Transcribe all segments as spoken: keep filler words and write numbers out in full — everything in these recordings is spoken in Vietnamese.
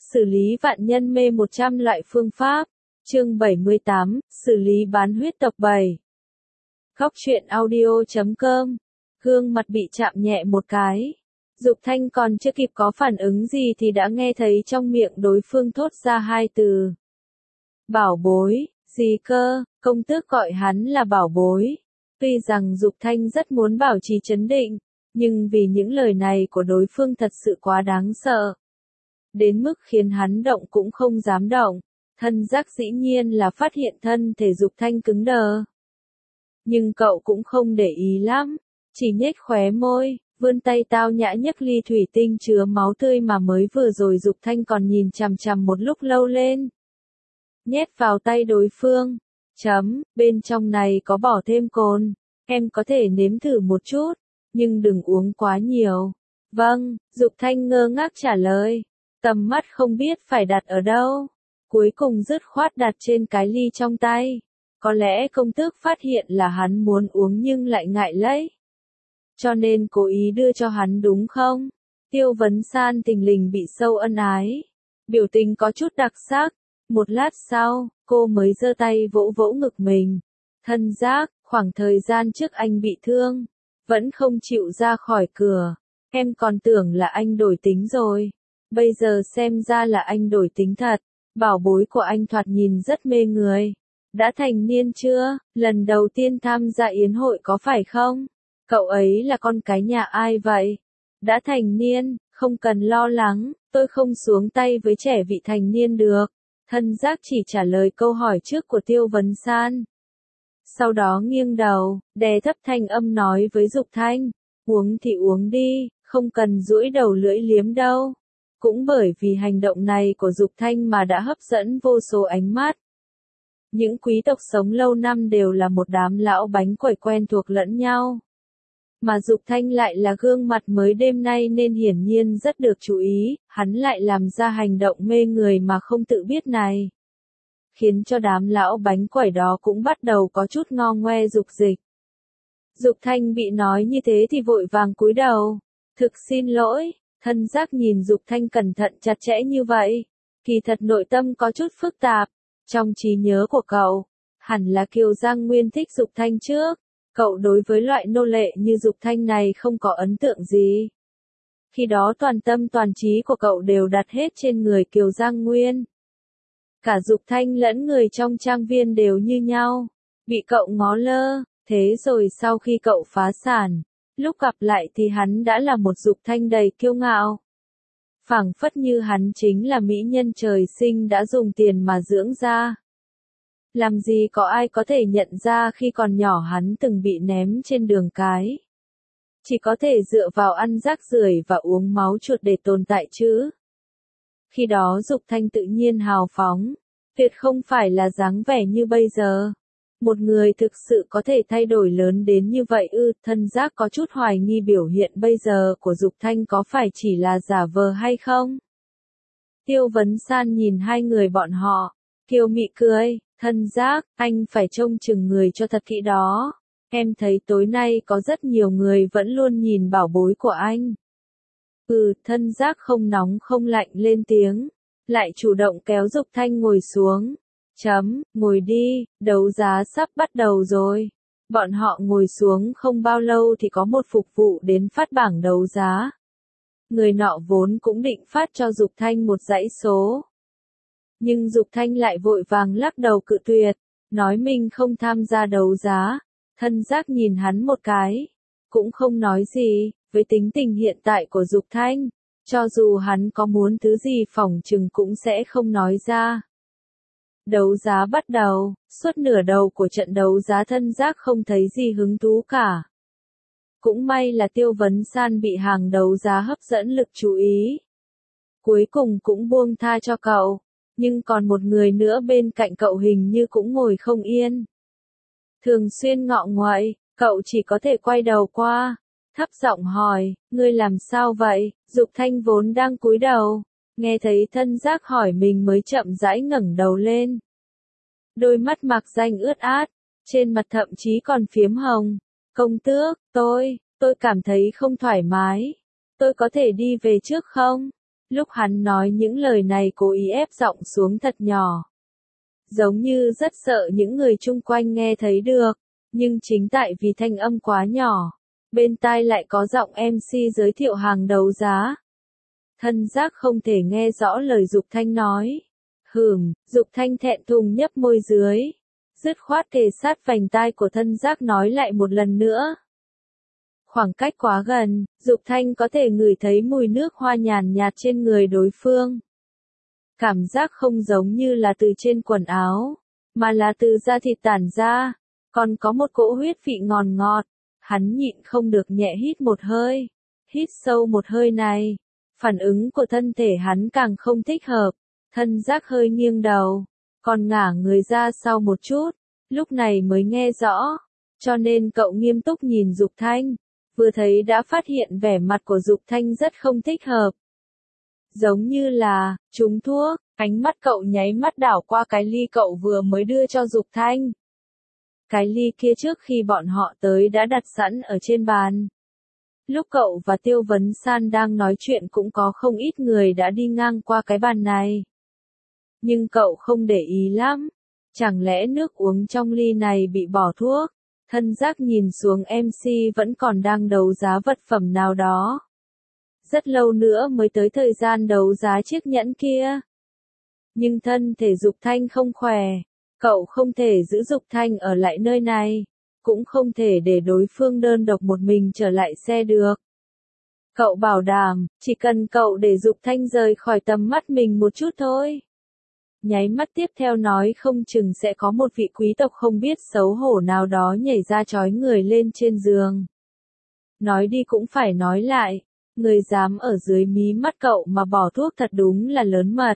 Xử lý vạn nhân mê một trăm loại phương pháp. Chương bảy mươi tám, xử lý bán huyết tộc bảy. Góc truyện audio chấm com. Gương mặt bị chạm nhẹ một cái. Dục Thanh còn chưa kịp có phản ứng gì thì đã nghe thấy trong miệng đối phương thốt ra hai từ. Bảo bối, gì cơ, công tước gọi hắn là bảo bối. Tuy rằng Dục Thanh rất muốn bảo trì trấn định, nhưng vì những lời này của đối phương thật sự quá đáng sợ. Đến mức khiến hắn động cũng không dám động, thân giác dĩ nhiên là phát hiện thân thể Dục Thanh cứng đờ. Nhưng cậu cũng không để ý lắm, chỉ nhếch khóe môi, vươn tay tao nhã nhấc ly thủy tinh chứa máu tươi mà mới vừa rồi Dục Thanh còn nhìn chằm chằm một lúc lâu lên. Nhét vào tay đối phương, chấm, bên trong này có bỏ thêm cồn, em có thể nếm thử một chút, nhưng đừng uống quá nhiều. Vâng, Dục Thanh ngơ ngác trả lời, tầm mắt không biết phải đặt ở đâu, cuối cùng dứt khoát đặt trên cái ly trong tay. Có lẽ công tước phát hiện là hắn muốn uống nhưng lại ngại lấy, cho nên cố ý đưa cho hắn đúng không? Tiêu Vấn San tình lình bị sâu ân ái, biểu tình có chút đặc sắc. Một lát sau, cô mới giơ tay vỗ vỗ ngực mình. Thân giác, khoảng thời gian trước anh bị thương, vẫn không chịu ra khỏi cửa. Em còn tưởng là anh đổi tính rồi. Bây giờ xem ra là anh đổi tính thật. Bảo bối của anh thoạt nhìn rất mê người. Đã thành niên chưa? Lần đầu tiên tham gia yến hội có phải không? Cậu ấy là con cái nhà ai vậy? Đã thành niên, không cần lo lắng, tôi không xuống tay với trẻ vị thành niên được. Thân giác chỉ trả lời câu hỏi trước của Tiêu Vấn San. Sau đó nghiêng đầu, đè thấp thanh âm nói với Dục Thanh, uống thì uống đi, không cần duỗi đầu lưỡi liếm đâu. Cũng bởi vì hành động này của Dục Thanh mà đã hấp dẫn vô số ánh mắt. Những quý tộc sống lâu năm đều là một đám lão bánh quẩy quen thuộc lẫn nhau. Mà Dục Thanh lại là gương mặt mới đêm nay nên hiển nhiên rất được chú ý, hắn lại làm ra hành động mê người mà không tự biết này. Khiến cho đám lão bánh quẩy đó cũng bắt đầu có chút ngo ngoe dục dịch. Dục Thanh bị nói như thế thì vội vàng cúi đầu. Thực xin lỗi, thân giác nhìn Dục Thanh cẩn thận chặt chẽ như vậy. Kỳ thật nội tâm có chút phức tạp. Trong trí nhớ của cậu, hẳn là Kiều Giang Nguyên thích Dục Thanh trước. Cậu đối với loại nô lệ như Dục Thanh này không có ấn tượng gì. Khi đó toàn tâm toàn trí của cậu đều đặt hết trên người Kiều Giang Nguyên. Cả Dục Thanh lẫn người trong trang viên đều như nhau, bị cậu ngó lơ, thế rồi sau khi cậu phá sản, lúc gặp lại thì hắn đã là một Dục Thanh đầy kiêu ngạo. Phảng phất như hắn chính là mỹ nhân trời sinh đã dùng tiền mà dưỡng ra. Làm gì có ai có thể nhận ra khi còn nhỏ hắn từng bị ném trên đường cái. Chỉ có thể dựa vào ăn rác rưởi và uống máu chuột để tồn tại chứ. Khi đó Dục Thanh tự nhiên hào phóng, tuyệt không phải là dáng vẻ như bây giờ. Một người thực sự có thể thay đổi lớn đến như vậy ư? Thân giác có chút hoài nghi biểu hiện bây giờ của Dục Thanh có phải chỉ là giả vờ hay không? Tiêu Vấn San nhìn hai người bọn họ, kiều mị cười. Thân giác, anh phải trông chừng người cho thật kỹ đó. Em thấy tối nay có rất nhiều người vẫn luôn nhìn bảo bối của anh. Ừ, thân giác không nóng không lạnh lên tiếng, lại chủ động kéo Dục Thanh ngồi xuống. Chấm, ngồi đi, đấu giá sắp bắt đầu rồi. Bọn họ ngồi xuống không bao lâu thì có một phục vụ đến phát bảng đấu giá. Người nọ vốn cũng định phát cho Dục Thanh một dãy số. Nhưng Dục Thanh lại vội vàng lắc đầu cự tuyệt, nói mình không tham gia đấu giá. Thân giác nhìn hắn một cái, cũng không nói gì. Với tính tình hiện tại của Dục Thanh, cho dù hắn có muốn thứ gì phỏng chừng cũng sẽ không nói ra. Đấu giá bắt đầu, suốt nửa đầu của trận đấu giá thân giác không thấy gì hứng thú cả. Cũng may là Tiêu Vấn San bị hàng đấu giá hấp dẫn lực chú ý. Cuối cùng cũng buông tha cho cậu. Nhưng còn một người nữa bên cạnh cậu hình như cũng ngồi không yên. Thường xuyên ngọ nguậy, cậu chỉ có thể quay đầu qua, thấp giọng hỏi, ngươi làm sao vậy? Dục Thanh vốn đang cúi đầu, nghe thấy thân giác hỏi mình mới chậm rãi ngẩng đầu lên. Đôi mắt mạc danh ướt át, trên mặt thậm chí còn phiếm hồng. Công tước, tôi, tôi cảm thấy không thoải mái. Tôi có thể đi về trước không? Lúc hắn nói những lời này cố ý ép giọng xuống thật nhỏ. Giống như rất sợ những người chung quanh nghe thấy được, nhưng chính tại vì thanh âm quá nhỏ, bên tai lại có giọng em xê giới thiệu hàng đấu giá. Thân giác không thể nghe rõ lời Dục Thanh nói. Hừm, Dục Thanh thẹn thùng nhấp môi dưới. Dứt khoát kề sát vành tai của thân giác nói lại một lần nữa. Khoảng cách quá gần, Dục Thanh có thể ngửi thấy mùi nước hoa nhàn nhạt trên người đối phương. Cảm giác không giống như là từ trên quần áo, mà là từ da thịt tản ra, còn có một cỗ huyết vị ngọt ngọt. Hắn nhịn không được nhẹ hít một hơi. Hít sâu một hơi này, phản ứng của thân thể hắn càng không thích hợp. Thân giác hơi nghiêng đầu, còn ngả người ra sau một chút, lúc này mới nghe rõ. Cho nên cậu nghiêm túc nhìn Dục Thanh, vừa thấy đã phát hiện vẻ mặt của Dục Thanh rất không thích hợp. Giống như là, trúng thuốc, ánh mắt cậu nháy mắt đảo qua cái ly cậu vừa mới đưa cho Dục Thanh. Cái ly kia trước khi bọn họ tới đã đặt sẵn ở trên bàn. Lúc cậu và Tiêu Vấn San đang nói chuyện cũng có không ít người đã đi ngang qua cái bàn này. Nhưng cậu không để ý lắm. Chẳng lẽ nước uống trong ly này bị bỏ thuốc? Thân giác nhìn xuống em xê vẫn còn đang đấu giá vật phẩm nào đó. Rất lâu nữa mới tới thời gian đấu giá chiếc nhẫn kia. Nhưng thân thể Dục Thanh không khỏe. Cậu không thể giữ Dục Thanh ở lại nơi này. Cũng không thể để đối phương đơn độc một mình trở lại xe được. Cậu bảo đảm, chỉ cần cậu để Dục Thanh rời khỏi tầm mắt mình một chút thôi. Nháy mắt tiếp theo nói không chừng sẽ có một vị quý tộc không biết xấu hổ nào đó nhảy ra trói người lên trên giường. Nói đi cũng phải nói lại, người dám ở dưới mí mắt cậu mà bỏ thuốc thật đúng là lớn mật.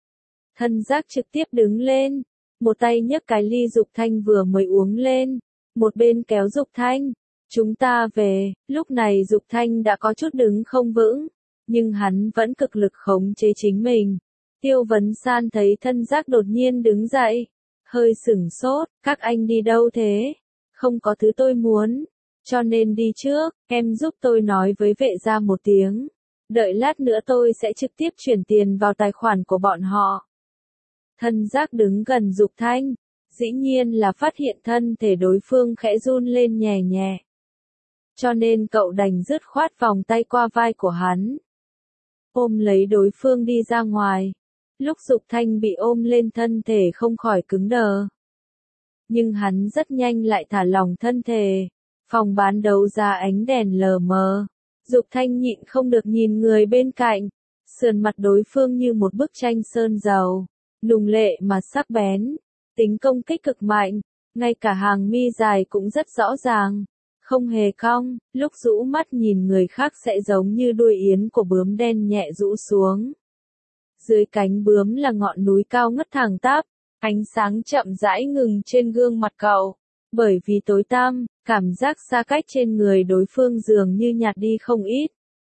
Thân giác trực tiếp đứng lên, một tay nhấc cái ly Dục Thanh vừa mới uống lên, một bên kéo Dục Thanh. Chúng ta về. Lúc này Dục Thanh đã có chút đứng không vững, nhưng hắn vẫn cực lực khống chế chính mình. Tiêu Vấn San thấy thân giác đột nhiên đứng dậy, hơi sửng sốt. Các anh đi đâu thế? Không có thứ tôi muốn, cho nên đi trước. Em giúp tôi nói với vệ gia một tiếng, đợi lát nữa tôi sẽ trực tiếp chuyển tiền vào tài khoản của bọn họ. Thân giác đứng gần Dục Thanh, dĩ nhiên là phát hiện thân thể đối phương khẽ run lên nhẹ nhẹ. Cho nên cậu đành dứt khoát vòng tay qua vai của hắn, ôm lấy đối phương đi ra ngoài. Lúc Dục Thanh bị ôm lên thân thể không khỏi cứng đờ. Nhưng hắn rất nhanh lại thả lỏng thân thể. Phòng bán đấu giá ánh đèn lờ mờ. Dục Thanh nhịn không được nhìn người bên cạnh. Sườn mặt đối phương như một bức tranh sơn dầu, nùng lệ mà sắc bén, tính công kích cực mạnh, ngay cả hàng mi dài cũng rất rõ ràng, không hề cong. Lúc rũ mắt nhìn người khác sẽ giống như đuôi yến của bướm đen nhẹ rũ xuống. Dưới cánh bướm là ngọn núi cao ngất thẳng tắp, ánh sáng chậm rãi ngừng trên gương mặt cậu. Bởi vì tối tăm, cảm giác xa cách trên người đối phương dường như nhạt đi không ít.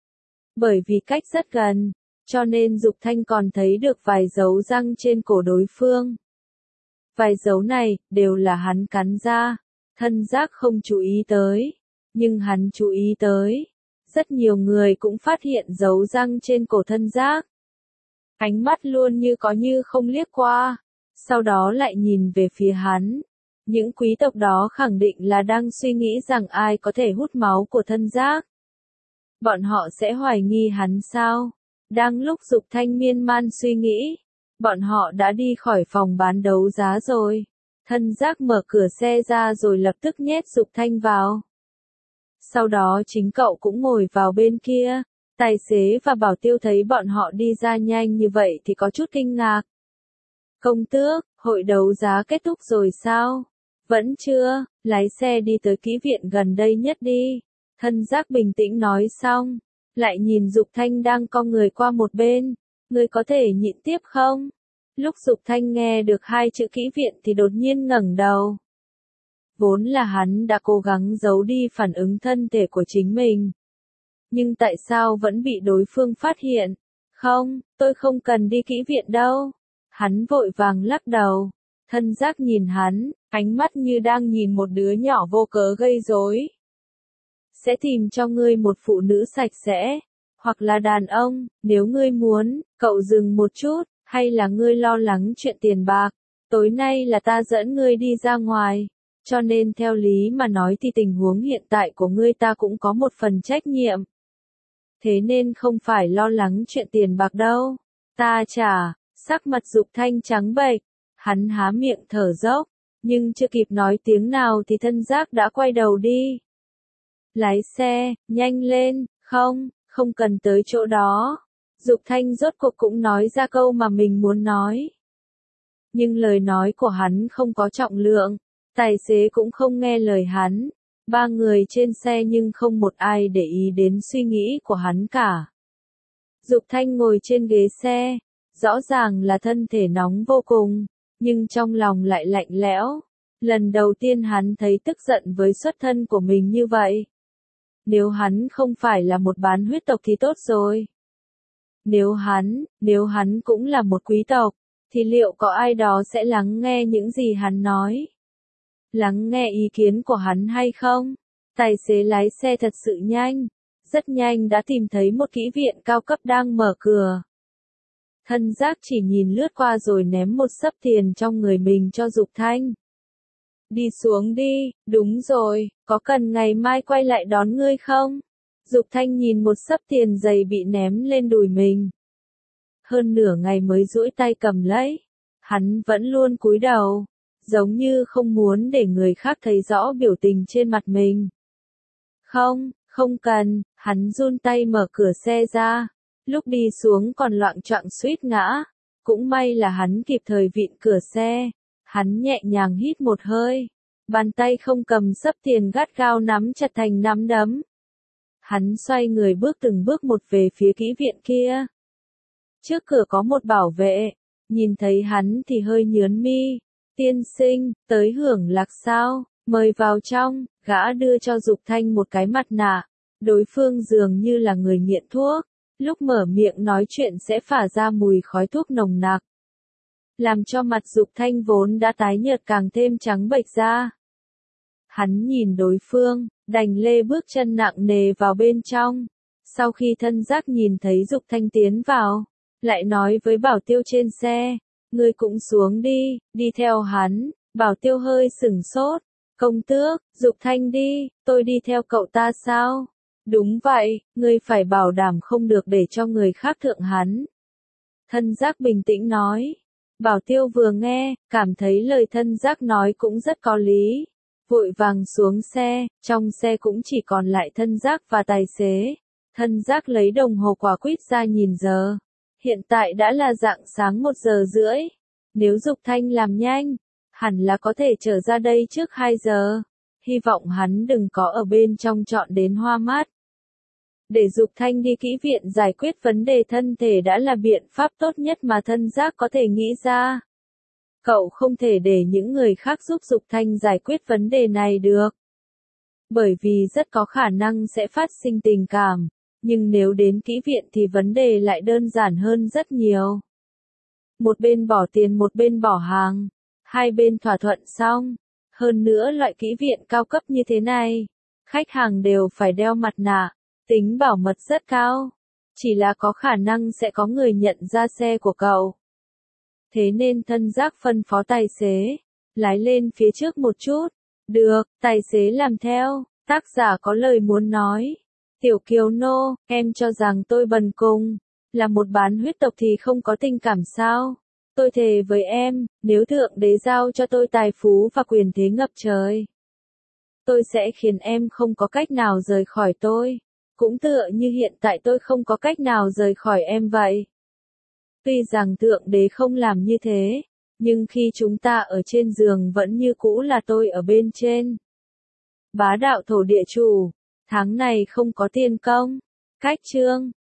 Bởi vì cách rất gần, cho nên Dục Thanh còn thấy được vài dấu răng trên cổ đối phương. Vài dấu này, đều là hắn cắn ra. Thân giác không chú ý tới, nhưng hắn chú ý tới. Rất nhiều người cũng phát hiện dấu răng trên cổ thân giác. Ánh mắt luôn như có như không liếc qua, sau đó lại nhìn về phía hắn. Những quý tộc đó khẳng định là đang suy nghĩ rằng ai có thể hút máu của thân giác. Bọn họ sẽ hoài nghi hắn sao? Đang lúc Dục Thanh miên man suy nghĩ, bọn họ đã đi khỏi phòng bán đấu giá rồi. Thân giác mở cửa xe ra rồi lập tức nhét Dục Thanh vào. Sau đó chính cậu cũng ngồi vào bên kia. Tài xế và bảo tiêu thấy bọn họ đi ra nhanh như vậy thì có chút kinh ngạc. Công tước, hội đấu giá kết thúc rồi sao? Vẫn chưa, lái xe đi tới kỹ viện gần đây nhất đi. Thân giác bình tĩnh nói xong, lại nhìn Dục Thanh đang cong người qua một bên. Người có thể nhịn tiếp không? Lúc Dục Thanh nghe được hai chữ kỹ viện thì đột nhiên ngẩng đầu. Vốn là hắn đã cố gắng giấu đi phản ứng thân thể của chính mình. Nhưng tại sao vẫn bị đối phương phát hiện? Không, tôi không cần đi kỹ viện đâu. Hắn vội vàng lắc đầu. Thân giác nhìn hắn, ánh mắt như đang nhìn một đứa nhỏ vô cớ gây rối. Sẽ tìm cho ngươi một phụ nữ sạch sẽ, Hoặc là đàn ông, nếu ngươi muốn, cậu dừng một chút, hay là ngươi lo lắng chuyện tiền bạc. Tối nay là ta dẫn ngươi đi ra ngoài, cho nên theo lý mà nói thì tình huống hiện tại của ngươi ta cũng có một phần trách nhiệm. Thế nên không phải lo lắng chuyện tiền bạc đâu. Ta chả, sắc mặt Dục Thanh trắng bệch, hắn há miệng thở dốc, nhưng chưa kịp nói tiếng nào thì thân giác đã quay đầu đi. Lái xe, nhanh lên, không, không cần tới chỗ đó. Dục Thanh rốt cuộc cũng nói ra câu mà mình muốn nói. Nhưng lời nói của hắn không có trọng lượng, tài xế cũng không nghe lời hắn. Ba người trên xe nhưng không một ai để ý đến suy nghĩ của hắn cả. Dục Thanh ngồi trên ghế xe, rõ ràng là thân thể nóng vô cùng, nhưng trong lòng lại lạnh lẽo. Lần đầu tiên hắn thấy tức giận với xuất thân của mình như vậy. Nếu hắn không phải là một bán huyết tộc thì tốt rồi. Nếu hắn, nếu hắn cũng là một quý tộc, thì liệu có ai đó sẽ lắng nghe những gì hắn nói? Lắng nghe ý kiến của hắn hay không? Tài xế lái xe thật sự nhanh, rất nhanh đã tìm thấy một kỹ viện cao cấp đang mở cửa. Thân giác chỉ nhìn lướt qua rồi ném một xấp tiền trong người mình cho Dục Thanh. Đi xuống đi, đúng rồi, có cần ngày mai quay lại đón ngươi không? Dục Thanh nhìn một xấp tiền dày bị ném lên đùi mình. Hơn nửa ngày mới duỗi tay cầm lấy. Hắn vẫn luôn cúi đầu, giống như không muốn để người khác thấy rõ biểu tình trên mặt mình. Không, không cần, hắn run tay mở cửa xe ra. Lúc đi xuống còn loạng choạng suýt ngã. Cũng may là hắn kịp thời vịn cửa xe. Hắn nhẹ nhàng hít một hơi. Bàn tay không cầm xấp tiền gắt gao nắm chặt thành nắm đấm. Hắn xoay người bước từng bước một về phía kỹ viện kia. Trước cửa có một bảo vệ. Nhìn thấy hắn thì hơi nhớn mi. Tiên sinh, tới hưởng lạc sao, mời vào trong. Gã đưa cho Dục Thanh một cái mặt nạ. Đối phương dường như là người nghiện thuốc. Lúc mở miệng nói chuyện sẽ phả ra mùi khói thuốc nồng nặc. Làm cho mặt Dục Thanh vốn đã tái nhợt càng thêm trắng bệch ra. Hắn nhìn đối phương, đành lê bước chân nặng nề vào bên trong. Sau khi thân giác nhìn thấy Dục Thanh tiến vào, lại nói với bảo tiêu trên xe, ngươi cũng xuống đi, đi theo hắn. Bảo tiêu hơi sửng sốt, công tước, Dục Thanh đi, tôi đi theo cậu ta sao? Đúng vậy, ngươi phải bảo đảm không được để cho người khác thượng hắn. Thân giác bình tĩnh nói. Bảo tiêu vừa nghe, cảm thấy lời thân giác nói cũng rất có lý. Vội vàng xuống xe, trong xe cũng chỉ còn lại thân giác và tài xế. Thân giác lấy đồng hồ quả quýt ra nhìn giờ. Hiện tại đã là rạng sáng một giờ rưỡi. Nếu Dục Thanh làm nhanh, hẳn là có thể trở ra đây trước hai giờ. Hy vọng hắn đừng có ở bên trong trọn đến hoa mắt. Để Dục Thanh đi kỹ viện giải quyết vấn đề thân thể đã là biện pháp tốt nhất mà thân giác có thể nghĩ ra. Cậu không thể để những người khác giúp Dục Thanh giải quyết vấn đề này được. Bởi vì rất có khả năng sẽ phát sinh tình cảm. Nhưng nếu đến kỹ viện thì vấn đề lại đơn giản hơn rất nhiều. Một bên bỏ tiền một bên bỏ hàng. Hai bên thỏa thuận xong. Hơn nữa loại kỹ viện cao cấp như thế này. Khách hàng đều phải đeo mặt nạ. Tính bảo mật rất cao. Chỉ là có khả năng sẽ có người nhận ra xe của cậu. Thế nên thân giác phân phó tài xế. Lái lên phía trước một chút. Được, tài xế làm theo. Tác giả có lời muốn nói. Tiểu Kiều Nô, em cho rằng tôi bần cùng. Là một bán huyết tộc thì không có tình cảm sao? Tôi thề với em, nếu thượng đế giao cho tôi tài phú và quyền thế ngập trời. Tôi sẽ khiến em không có cách nào rời khỏi tôi. Cũng tựa như hiện tại tôi không có cách nào rời khỏi em vậy. Tuy rằng thượng đế không làm như thế, nhưng khi chúng ta ở trên giường vẫn như cũ là tôi ở bên trên. Bá đạo thổ địa chủ, tháng này không có tiền công. Cách chương